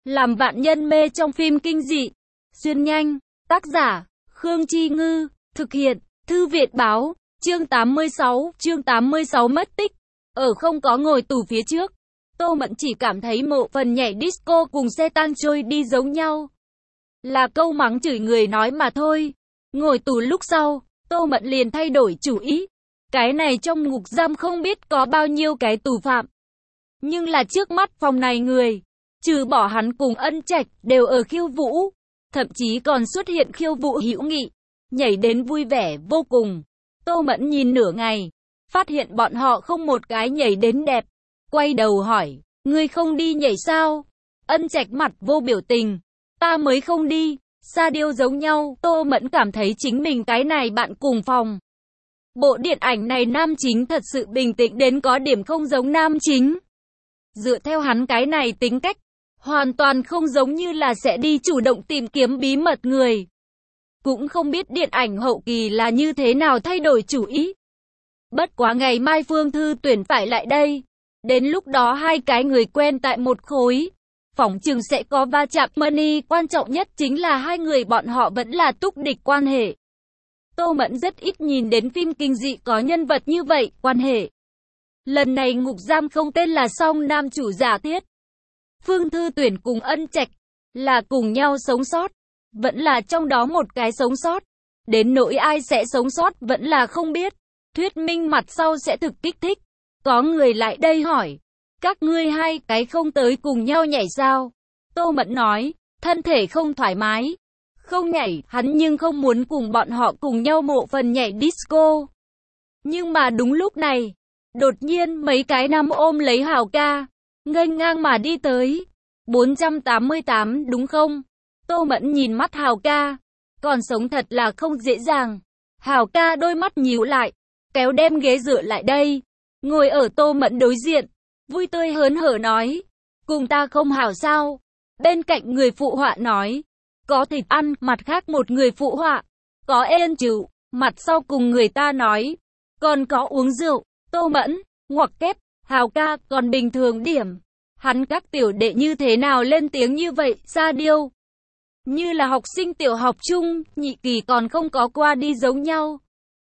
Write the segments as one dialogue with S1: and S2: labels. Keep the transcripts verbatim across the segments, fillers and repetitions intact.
S1: Làm vạn nhân mê trong phim kinh dị. Xuyên nhanh. Tác giả, Khương Chi Ngư. Thực hiện, Thư viện Báo. Chương tám mươi sáu, chương tám mươi sáu mất tích. Ở không có ngồi tù phía trước, Tô Mẫn chỉ cảm thấy mộ phần nhảy disco cùng xe tăng trôi đi giống nhau. Là câu mắng chửi người nói mà thôi. Ngồi tù lúc sau, Tô Mẫn liền thay đổi chủ ý. Cái này trong ngục giam không biết có bao nhiêu cái tù phạm. Nhưng là trước mắt phòng này người, trừ bỏ hắn cùng Ân Trạch đều ở khiêu vũ. Thậm chí còn xuất hiện khiêu vũ hữu nghị, nhảy đến vui vẻ vô cùng. Tô Mẫn nhìn nửa ngày, phát hiện bọn họ không một cái nhảy đến đẹp. Quay đầu hỏi, ngươi không đi nhảy sao? Ân Trạch mặt vô biểu tình, ta mới không đi. Sa điêu giống nhau. Tô Mẫn cảm thấy chính mình cái này bạn cùng phòng. Bộ điện ảnh này nam chính thật sự bình tĩnh đến có điểm không giống nam chính. Dựa theo hắn cái này tính cách, hoàn toàn không giống như là sẽ đi chủ động tìm kiếm bí mật người. Cũng không biết điện ảnh hậu kỳ là như thế nào thay đổi chủ ý. Bất quá ngày mai Phương Thư Tuyển phải lại đây. Đến lúc đó hai cái người quen tại một khối, phỏng chừng sẽ có va chạm money. Quan trọng nhất chính là hai người bọn họ vẫn là túc địch quan hệ. Tô Mẫn rất ít nhìn đến phim kinh dị có nhân vật như vậy, quan hệ. Lần này ngục giam không tên là Song nam chủ giả thiết. Phương Thư Tuyển cùng Ân Trạch là cùng nhau sống sót, vẫn là trong đó một cái sống sót. Đến nỗi ai sẽ sống sót vẫn là không biết. Thuyết minh mặt sau sẽ thực kích thích. Có người lại đây hỏi, các ngươi hai cái không tới cùng nhau nhảy sao? Tô Mẫn nói, thân thể không thoải mái, không nhảy. Hắn nhưng không muốn cùng bọn họ cùng nhau mộ phần nhảy disco. Nhưng mà đúng lúc này, đột nhiên mấy cái nam ôm lấy Hào ca, nghênh ngang mà đi tới. bốn trăm tám mươi tám đúng không? Tô Mẫn nhìn mắt Hào ca, còn sống thật là không dễ dàng. Hào ca đôi mắt nhíu lại, kéo đem ghế dựa lại đây, ngồi ở Tô Mẫn đối diện, vui tươi hớn hở nói, cùng ta không hảo sao? Bên cạnh người phụ họa nói, có thịt ăn. Mặt khác một người phụ họa, có ên chịu. Mặt sau cùng người ta nói, còn có uống rượu. Tô Mẫn, ngoặc kép, Hào ca còn bình thường điểm. Hắn các tiểu đệ như thế nào lên tiếng như vậy? Sa điêu như là học sinh tiểu học chung, nhị kỳ còn không có qua đi giống nhau.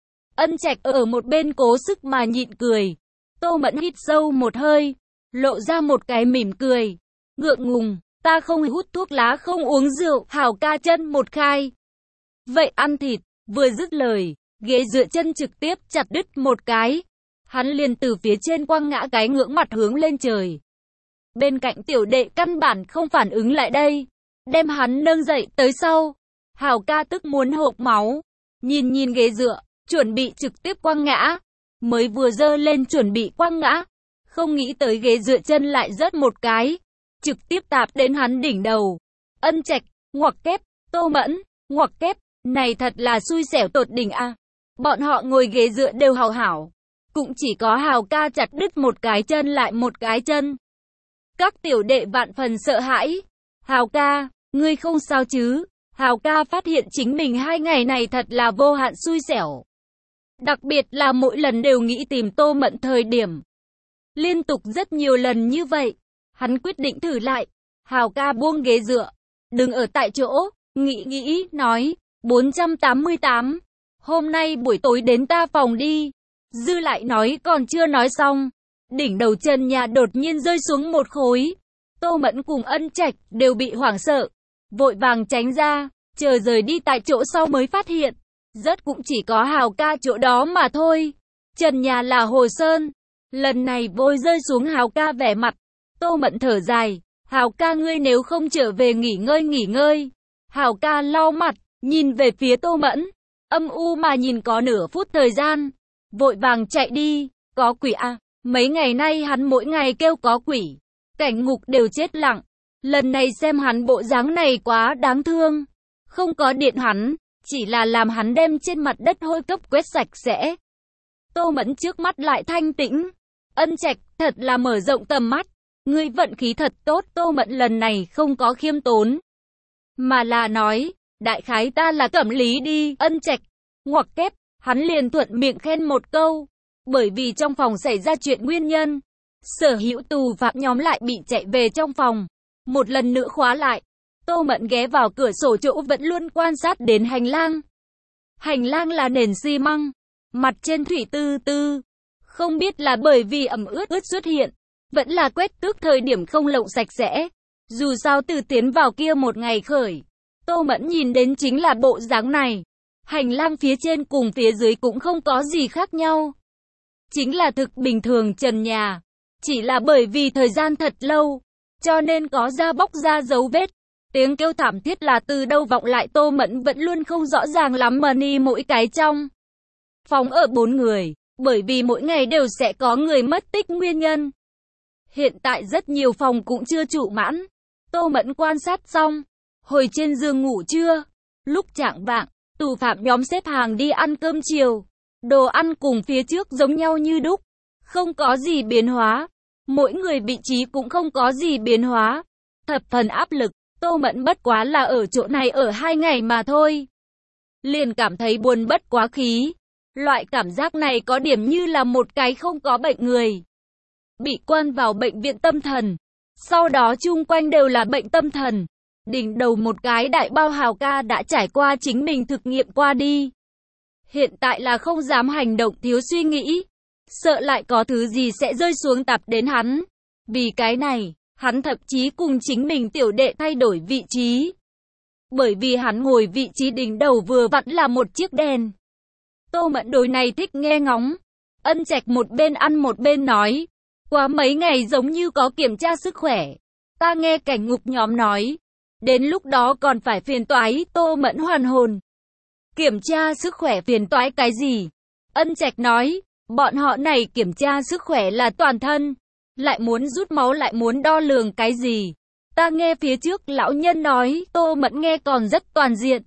S1: Ân Trạch ở một bên cố sức mà nhịn cười. Tô Mẫn hít sâu một hơi, lộ ra một cái mỉm cười. Ngượng ngùng, ta không hút thuốc lá không uống rượu. Hào ca chân một khai, vậy ăn thịt. Vừa dứt lời, ghế dựa chân trực tiếp chặt đứt một cái. Hắn liền từ phía trên quăng ngã cái ngưỡng mặt hướng lên trời. Bên cạnh tiểu đệ căn bản không phản ứng lại đây, đem hắn nâng dậy tới sau. Hào ca tức muốn hộc máu, nhìn nhìn ghế dựa, chuẩn bị trực tiếp quăng ngã. Mới vừa dơ lên chuẩn bị quăng ngã, không nghĩ tới ghế dựa chân lại rớt một cái, trực tiếp tạp đến hắn đỉnh đầu. Ân Trạch, ngoặc kép, Tô Mẫn, ngoặc kép, này thật là xui xẻo tột đỉnh a. Bọn họ ngồi ghế dựa đều hào hảo, cũng chỉ có Hào ca chặt đứt một cái chân lại một cái chân. Các tiểu đệ vạn phần sợ hãi. Hào ca, ngươi không sao chứ? Hào ca phát hiện chính mình hai ngày này thật là vô hạn xui xẻo. Đặc biệt là mỗi lần đều nghĩ tìm Tô Mẫn thời điểm. Liên tục rất nhiều lần như vậy. Hắn quyết định thử lại. Hào ca buông ghế dựa, đừng ở tại chỗ, nghĩ nghĩ, nói, bốn trăm tám mươi tám. Hôm nay buổi tối đến ta phòng đi. Dư lại nói còn chưa nói xong. Đỉnh đầu trần nhà đột nhiên rơi xuống một khối. Tô Mẫn cùng Ân Trạch đều bị hoảng sợ, vội vàng tránh ra, chờ rời đi tại chỗ sau mới phát hiện, rớt cũng chỉ có Hào ca chỗ đó mà thôi. Trần nhà là hồ sơn, lần này vội rơi xuống Hào ca vẻ mặt. Tô Mẫn thở dài, Hào ca ngươi nếu không trở về nghỉ ngơi nghỉ ngơi. Hào ca lau mặt, nhìn về phía Tô Mẫn, âm u mà nhìn có nửa phút thời gian, vội vàng chạy đi. Có quỷ à? Mấy ngày nay hắn mỗi ngày kêu có quỷ, cảnh ngục đều chết lặng. Lần này xem hắn bộ dáng này quá đáng thương. Không có điện hắn, chỉ là làm hắn đem trên mặt đất hôi cấp quét sạch sẽ. Tô Mẫn trước mắt lại thanh tĩnh. Ân Trạch thật là mở rộng tầm mắt. Ngươi vận khí thật tốt. Tô Mẫn lần này không có khiêm tốn, mà là nói, đại khái ta là Cẩm Lý đi. Ân Trạch, ngoặc kép, hắn liền thuận miệng khen một câu. Bởi vì trong phòng xảy ra chuyện nguyên nhân, sở hữu tù phạm nhóm lại bị chạy về trong phòng. một lần nữa khóa lại. Tô Mẫn ghé vào cửa sổ chỗ vẫn luôn quan sát đến hành lang. Hành lang là nền xi măng, mặt trên thủy tư tư. Không biết là bởi vì ẩm ướt ướt xuất hiện, vẫn là quét tước thời điểm không lộng sạch sẽ. Dù sao từ tiến vào kia một ngày khởi, Tô Mẫn nhìn đến chính là bộ dáng này. Hành lang phía trên cùng phía dưới cũng không có gì khác nhau. Chính là thực bình thường trần nhà. Chỉ là bởi vì thời gian thật lâu, cho nên có da bóc ra dấu vết. Tiếng kêu thảm thiết là từ đâu vọng lại, Tô Mẫn vẫn luôn không rõ ràng lắm mà ni mỗi cái trong phòng ở bốn người, bởi vì mỗi ngày đều sẽ có người mất tích nguyên nhân. Hiện tại rất nhiều phòng cũng chưa trụ mãn. Tô Mẫn quan sát xong, hồi trên giường ngủ trưa. Lúc chạng vạng, tù phạm nhóm xếp hàng đi ăn cơm chiều. Đồ ăn cùng phía trước giống nhau như đúc, không có gì biến hóa. Mỗi người vị trí cũng không có gì biến hóa. Thập phần áp lực, Tô Mẫn bất quá là ở chỗ này ở hai ngày mà thôi. Liền cảm thấy buồn bất quá khí. Loại cảm giác này có điểm như là một cái không có bệnh người bị quan vào bệnh viện tâm thần. Sau đó chung quanh đều là bệnh tâm thần. Đỉnh đầu một cái đại bao hào ca đã trải qua chính mình thực nghiệm qua đi. Hiện tại là không dám hành động thiếu suy nghĩ. Sợ lại có thứ gì sẽ rơi xuống tạp đến hắn. Vì cái này, hắn thậm chí cùng chính mình tiểu đệ thay đổi vị trí. Bởi vì hắn ngồi vị trí đỉnh đầu vừa vặn là một chiếc đèn. Tô Mẫn đối này thích nghe ngóng. Ân Trạch một bên ăn một bên nói. Qua mấy ngày giống như có kiểm tra sức khỏe. Ta nghe cảnh ngục nhóm nói. Đến lúc đó còn phải phiền toái. Tô Mẫn hoàn hồn. Kiểm tra sức khỏe phiền toái cái gì? Ân Trạch nói. Bọn họ này kiểm tra sức khỏe là toàn thân. Lại muốn rút máu lại muốn đo lường cái gì? Ta nghe phía trước lão nhân nói. Tô Mẫn nghe còn rất toàn diện.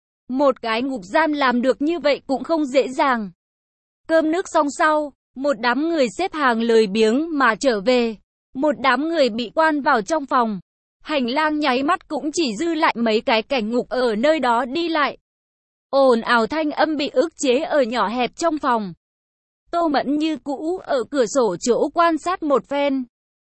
S1: Một cái ngục giam làm được như vậy cũng không dễ dàng. Cơm nước xong sau, một đám người xếp hàng lười biếng mà trở về. Một đám người bị quan vào trong phòng. Hành lang nháy mắt cũng chỉ dư lại mấy cái cảnh ngục ở nơi đó đi lại. Ồn ào thanh âm bị ức chế ở nhỏ hẹp trong phòng. Tô Mẫn như cũ ở cửa sổ chỗ quan sát một phen.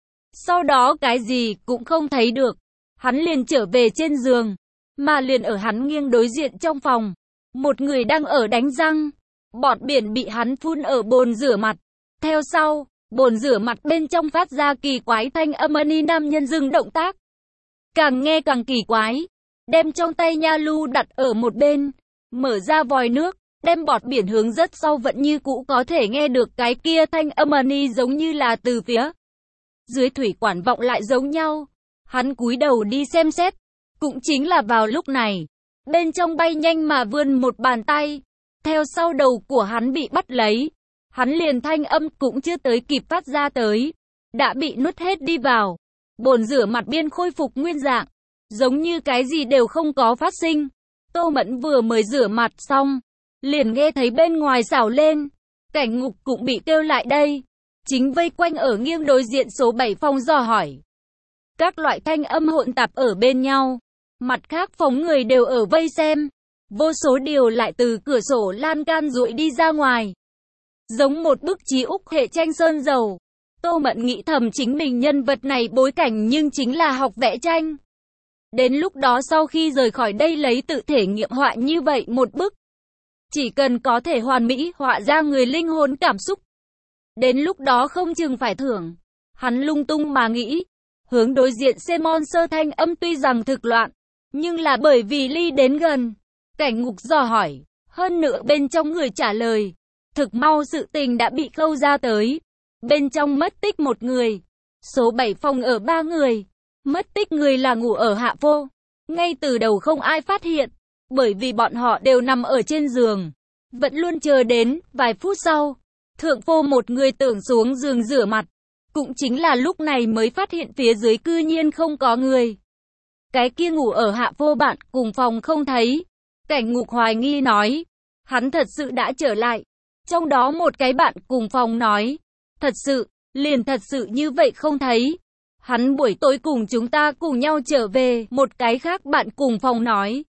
S1: Sau đó cái gì cũng không thấy được. Hắn liền trở về trên giường. Mà liền ở hắn nghiêng đối diện trong phòng. Một người đang ở đánh răng. Bọt biển bị hắn phun ở bồn rửa mặt. Theo sau, bồn rửa mặt bên trong phát ra kỳ quái thanh âm. Ni nam nhân dừng động tác. Càng nghe càng kỳ quái. Đem trong tay nha lu đặt ở một bên. Mở ra vòi nước. Đem bọt biển hướng rất sau vẫn như cũ có thể nghe được cái kia thanh âm ni giống như là từ phía dưới thủy quản vọng lại giống nhau. Hắn cúi đầu đi xem xét. Cũng chính là vào lúc này. Bên trong bay nhanh mà vươn một bàn tay. Theo sau đầu của hắn bị bắt lấy. Hắn liền thanh âm cũng chưa tới kịp phát ra tới. Đã bị nuốt hết đi vào. Bồn rửa mặt biên khôi phục nguyên dạng. Giống như cái gì đều không có phát sinh. Tô Mẫn vừa mới rửa mặt xong. Liền nghe thấy bên ngoài xảo lên. Cảnh ngục cũng bị kêu lại đây. Chính vây quanh ở nghiêng đối diện số bảy phòng dò hỏi. Các loại thanh âm hỗn tạp ở bên nhau. Mặt khác phòng người đều ở vây xem. Vô số điều lại từ cửa sổ lan can rụi đi ra ngoài. Giống một bức trí Úc hệ tranh sơn dầu. Tô Mẫn nghĩ thầm chính mình nhân vật này bối cảnh nhưng chính là học vẽ tranh. Đến lúc đó sau khi rời khỏi đây lấy tự thể nghiệm họa như vậy một bức. Chỉ cần có thể hoàn mỹ họa ra người linh hồn cảm xúc. Đến lúc đó không chừng phải thưởng. Hắn lung tung mà nghĩ. Hướng đối diện Simon sơ thanh âm tuy rằng thực loạn. Nhưng là bởi vì ly đến gần. Cảnh ngục dò hỏi. Hơn nữa bên trong người trả lời. Thực mau sự tình đã bị khâu ra tới. Bên trong mất tích một người. Số bảy phòng ở ba người. Mất tích người là ngủ ở hạ phô. Ngay từ đầu không ai phát hiện. Bởi vì bọn họ đều nằm ở trên giường. Vẫn luôn chờ đến vài phút sau. Thượng phô một người tưởng xuống giường rửa mặt. Cũng chính là lúc này mới phát hiện phía dưới cư nhiên không có người. Cái kia ngủ ở hạ phô bạn cùng phòng không thấy. Cảnh ngục hoài nghi nói. Hắn thật sự đã trở lại. Trong đó một cái bạn cùng phòng nói. Thật sự, liền thật sự như vậy không thấy. Hắn buổi tối cùng chúng ta cùng nhau trở về. Một cái khác bạn cùng phòng nói.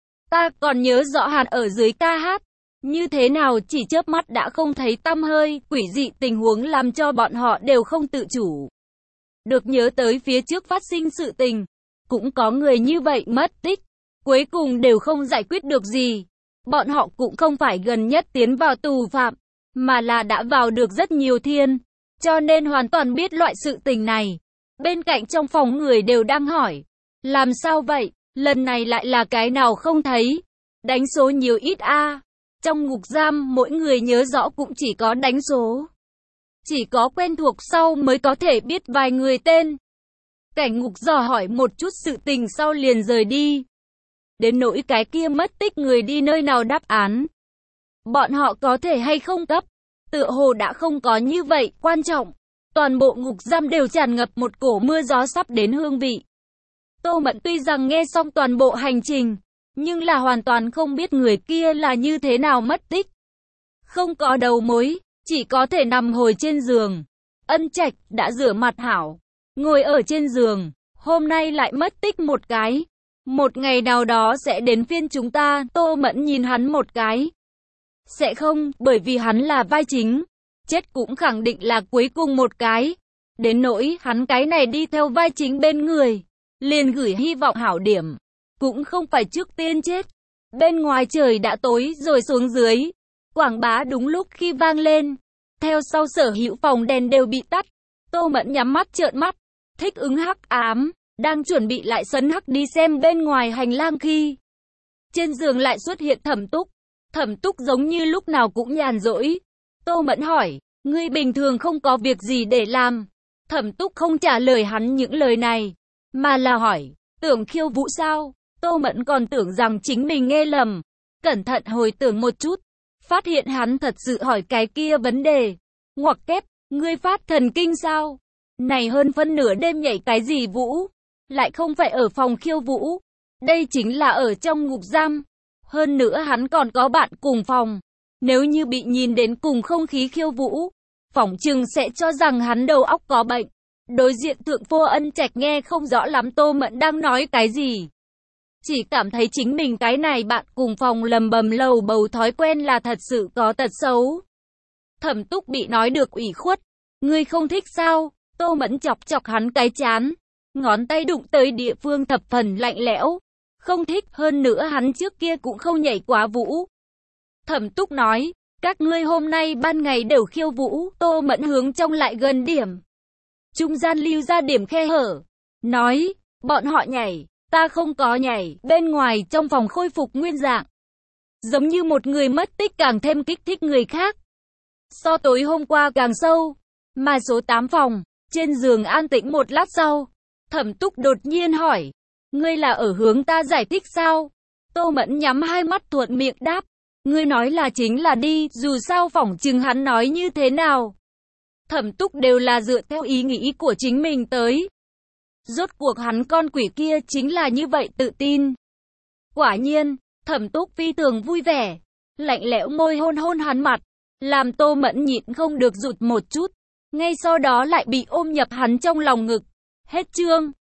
S1: Ta còn nhớ rõ hắn ở dưới ca hát. Như thế nào chỉ chớp mắt đã không thấy tăm hơi. Quỷ dị tình huống làm cho bọn họ đều không tự chủ. được nhớ tới phía trước phát sinh sự tình. Cũng có người như vậy mất tích, cuối cùng đều không giải quyết được gì. Bọn họ cũng không phải gần nhất tiến vào tù phạm, mà là đã vào được rất nhiều thiên, cho nên hoàn toàn biết loại sự tình này. Bên cạnh trong phòng người đều đang hỏi, làm sao vậy, lần này lại là cái nào không thấy, đánh số nhiều ít a. Trong ngục giam mỗi người nhớ rõ cũng chỉ có đánh số. Chỉ có quen thuộc sau mới có thể biết vài người tên. Cảnh ngục dò hỏi một chút sự tình sau liền rời đi. Đến nỗi cái kia mất tích người đi nơi nào đáp án, bọn họ có thể hay không cấp, tựa hồ đã không có như vậy quan trọng. Toàn bộ ngục giam đều tràn ngập một cổ mưa gió sắp đến hương vị. Tô Mẫn tuy rằng nghe xong toàn bộ hành trình, nhưng là hoàn toàn không biết người kia là như thế nào mất tích. Không có đầu mối, chỉ có thể nằm hồi trên giường. Ân Trạch đã rửa mặt hảo, ngồi ở trên giường, hôm nay lại mất tích một cái. Một ngày nào đó sẽ đến phiên chúng ta. Tô Mẫn nhìn hắn một cái. Sẽ không, bởi vì hắn là vai chính. Chết cũng khẳng định là cuối cùng một cái. Đến nỗi hắn cái này đi theo vai chính bên người, liền gửi hy vọng hảo điểm. Cũng không phải trước tiên chết. Bên ngoài trời đã tối rồi xuống dưới. Quảng bá đúng lúc khi vang lên. Theo sau sở hữu phòng đèn đều bị tắt. Tô Mẫn nhắm mắt trợn mắt, thích ứng hắc ám. Đang chuẩn bị lại sấn hắc đi xem bên ngoài hành lang khi trên giường lại xuất hiện Thẩm Túc. Thẩm Túc giống như lúc nào cũng nhàn rỗi. Tô Mẫn hỏi, ngươi bình thường không có việc gì để làm? Thẩm Túc không trả lời hắn những lời này, mà là hỏi, tưởng khiêu vũ sao? Tô Mẫn còn tưởng rằng chính mình nghe lầm. Cẩn thận hồi tưởng một chút, phát hiện hắn thật sự hỏi cái kia vấn đề. Ngoặc kép, ngươi phát thần kinh sao? Này hơn phân nửa đêm nhảy cái gì vũ? Lại không phải ở phòng khiêu vũ. Đây chính là ở trong ngục giam. Hơn nữa hắn còn có bạn cùng phòng. Nếu như bị nhìn đến cùng không khí khiêu vũ, phỏng chừng sẽ cho rằng hắn đầu óc có bệnh. Đối diện thượng phô Ân Trạch nghe không rõ lắm Tô Mẫn đang nói cái gì. Chỉ cảm thấy chính mình cái này bạn cùng phòng lầm bầm lầu bầu thói quen là thật sự có tật xấu. Thẩm Túc bị nói được ủy khuất. Ngươi không thích sao? Tô Mẫn chọc chọc hắn cái chán. Ngón tay đụng tới địa phương thập phần lạnh lẽo. Không thích, hơn nữa hắn trước kia cũng không nhảy quá vũ. Thẩm Túc nói, các ngươi hôm nay ban ngày đều khiêu vũ. Tô Mẫn hướng trong lại gần điểm. Trung gian lưu ra điểm khe hở. Nói, bọn họ nhảy, ta không có nhảy. Bên ngoài trong phòng khôi phục nguyên dạng. Giống như một người mất tích càng thêm kích thích người khác. So tối hôm qua càng sâu. Mà số tám phòng, trên giường an tĩnh một lát sau. Thẩm Túc đột nhiên hỏi, ngươi là ở hướng ta giải thích sao? Tô Mẫn nhắm hai mắt thuận miệng đáp, ngươi nói là chính là đi, dù sao phỏng chừng hắn nói như thế nào. Thẩm Túc đều là dựa theo ý nghĩ của chính mình tới. Rốt cuộc hắn con quỷ kia chính là như vậy tự tin. Quả nhiên, Thẩm Túc phi thường vui vẻ, lạnh lẽo môi hôn hôn hắn mặt, làm Tô Mẫn nhịn không được rụt một chút, ngay sau đó lại bị ôm nhập hắn trong lòng ngực. Hết chương.